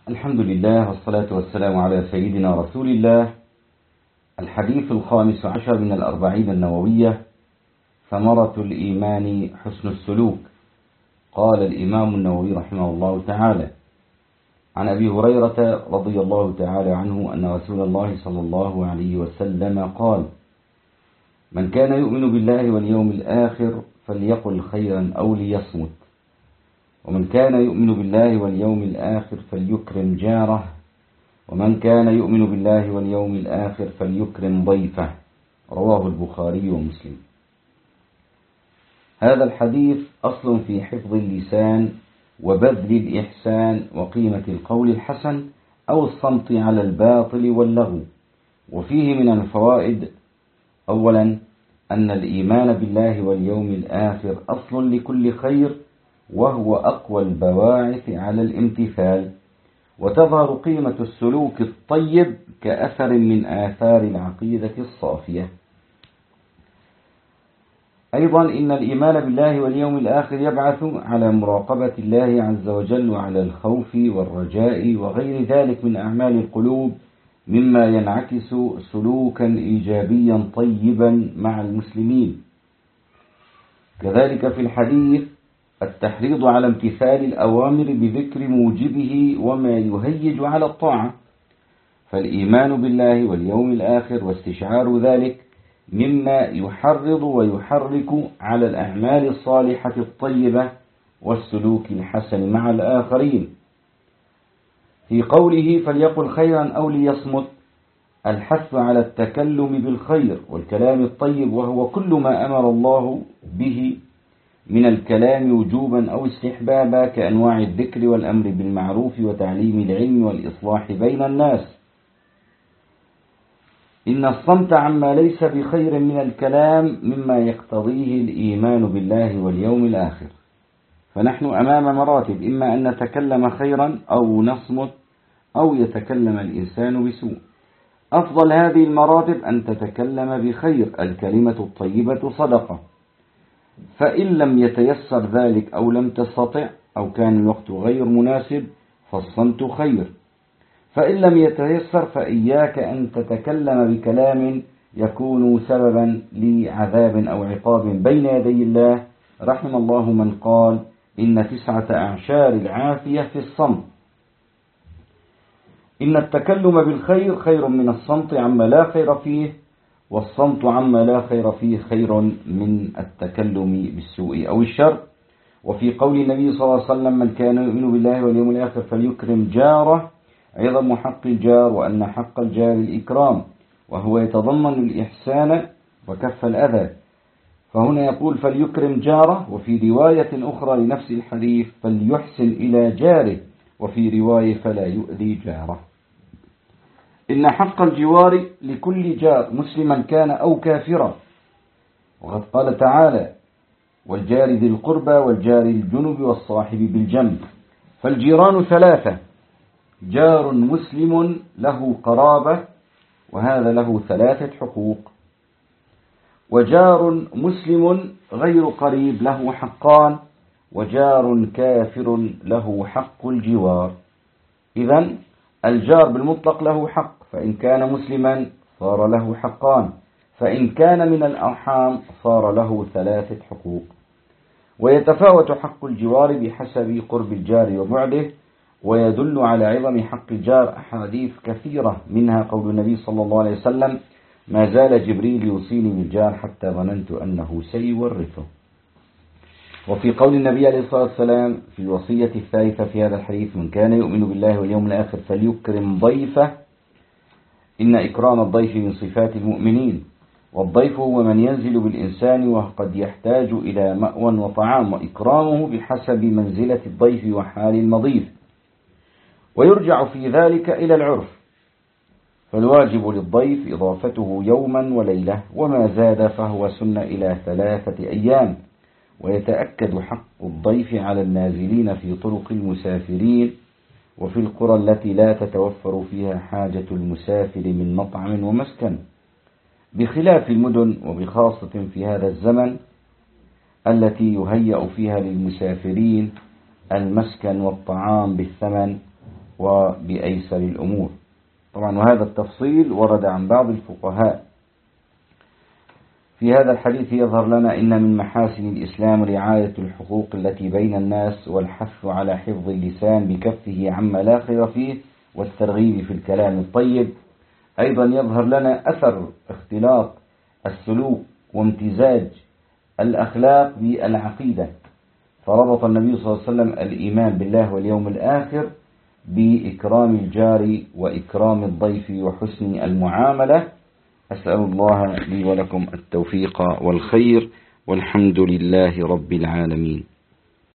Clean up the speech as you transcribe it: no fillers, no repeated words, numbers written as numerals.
الحمد لله والصلاة والسلام على سيدنا رسول الله. الحديث 15 من الأربعين النووية: ثمرة الإيمان حسن السلوك. قال الإمام النووي رحمه الله تعالى: عن أبي هريرة رضي الله تعالى عنه أن رسول الله صلى الله عليه وسلم قال: من كان يؤمن بالله واليوم الآخر فليقل خيرا أو ليصمت، ومن كان يؤمن بالله واليوم الآخر فليكرم جاره، ومن كان يؤمن بالله واليوم الآخر فليكرم ضيفه. رواه البخاري ومسلم. هذا الحديث أصل في حفظ اللسان وبذل الإحسان وقيمة القول الحسن أو الصمت على الباطل واللغو. وفيه من الفوائد: أولا، أن الإيمان بالله واليوم الآخر أصل لكل خير، وهو أقوى البواعث على الامتثال، وتظهر قيمة السلوك الطيب كأثر من آثار العقيدة الصافية. أيضا، إن الإيمان بالله واليوم الآخر يبعث على مراقبة الله عز وجل وعلى الخوف والرجاء وغير ذلك من أعمال القلوب، مما ينعكس سلوكا إيجابيا طيبا مع المسلمين. كذلك في الحديث التحريض على امتثال الأوامر بذكر موجبه وما يهيج على الطاعة، فالإيمان بالله واليوم الآخر واستشعار ذلك مما يحرض ويحرك على الأعمال الصالحة الطيبة والسلوك الحسن مع الآخرين. في قوله فليقل خيرا أو ليصمت، الحث على التكلم بالخير والكلام الطيب، وهو كل ما أمر الله به من الكلام وجوبا أو استحبابا، كأنواع الذكر والأمر بالمعروف وتعليم العلم والإصلاح بين الناس. إن الصمت عما ليس بخير من الكلام مما يقتضيه الإيمان بالله واليوم الآخر، فنحن أمام مراتب: إما أن نتكلم خيرا أو نصمت أو يتكلم الإنسان بسوء. أفضل هذه المراتب أن تتكلم بخير، الكلمة الطيبة صدقة، فإن لم يتيسر ذلك أو لم تستطع أو كان الوقت غير مناسب فالصمت خير. فإن لم يتيسر فإياك أن تتكلم بكلام يكون سببا لعذاب أو عقاب بين يدي الله. رحم الله من قال: إن 9 أعشار العافية في الصمت. إن التكلم بالخير خير من الصمت عما لا خير فيه، والصمت عما لا خير فيه خير من التكلم بالسوء أو الشر. وفي قول النبي صلى الله عليه وسلم: من كان يؤمن بالله واليوم الآخر فليكرم جاره، عظم حق الجار وأن حق الجار الإكرام، وهو يتضمن الإحسان وكف الأذى. فهنا يقول فليكرم جاره، وفي رواية أخرى لنفس الحديث فليحسن إلى جاره، وفي رواية فلا يؤذي جاره. إن حق الجوار لكل جار مسلما كان أو كافرا، وقد قال تعالى: والجار ذي القربى والجار الجنب والصاحب بالجنب. فالجيران 3: جار مسلم له قرابة، وهذا له 3 حقوق، وجار مسلم غير قريب له حقان، وجار كافر له حق الجوار. إذن الجار بالمطلق له حق، فإن كان مسلما صار له حقان، فإن كان من الأرحام صار له 3 حقوق. ويتفاوت حق الجوار بحسب قرب الجار وبعده، ويدل على عظم حق الجار أحاديث كثيرة، منها قول النبي صلى الله عليه وسلم: ما زال جبريل يوصيني بالجار حتى ظننت أنه سيورثه. وفي قول النبي عليه الصلاة والسلام في الوصية الثالثة في هذا الحديث: من كان يؤمن بالله واليوم الآخر فليكرم ضيفه، إن إكرام الضيف من صفات المؤمنين، والضيف هو من ينزل بالإنسان وقد يحتاج إلى مأوى وطعام، وإكرامه بحسب منزلة الضيف وحال المضيف، ويرجع في ذلك إلى العرف، فالواجب للضيف إضافته يوما وليلة، وما زاد فهو سنة إلى 3 أيام. ويتأكد حق الضيف على النازلين في طرق المسافرين وفي القرى التي لا تتوفر فيها حاجة المسافر من مطعم ومسكن، بخلاف المدن، وبخاصة في هذا الزمن التي يهيأ فيها للمسافرين المسكن والطعام بالثمن، وبأيسر الأمور. طبعا وهذا التفصيل ورد عن بعض الفقهاء. في هذا الحديث يظهر لنا إن من محاسن الإسلام رعاية الحقوق التي بين الناس والحث على حفظ اللسان بكفه عما لا خير فيه والترغيب في الكلام الطيب. أيضا يظهر لنا أثر اختلاط السلوك وامتزاج الأخلاق بالعقيدة، فربط النبي صلى الله عليه وسلم الإيمان بالله واليوم الآخر بإكرام الجار وإكرام الضيف وحسن المعاملة. أسأل الله لي ولكم التوفيق والخير، والحمد لله رب العالمين.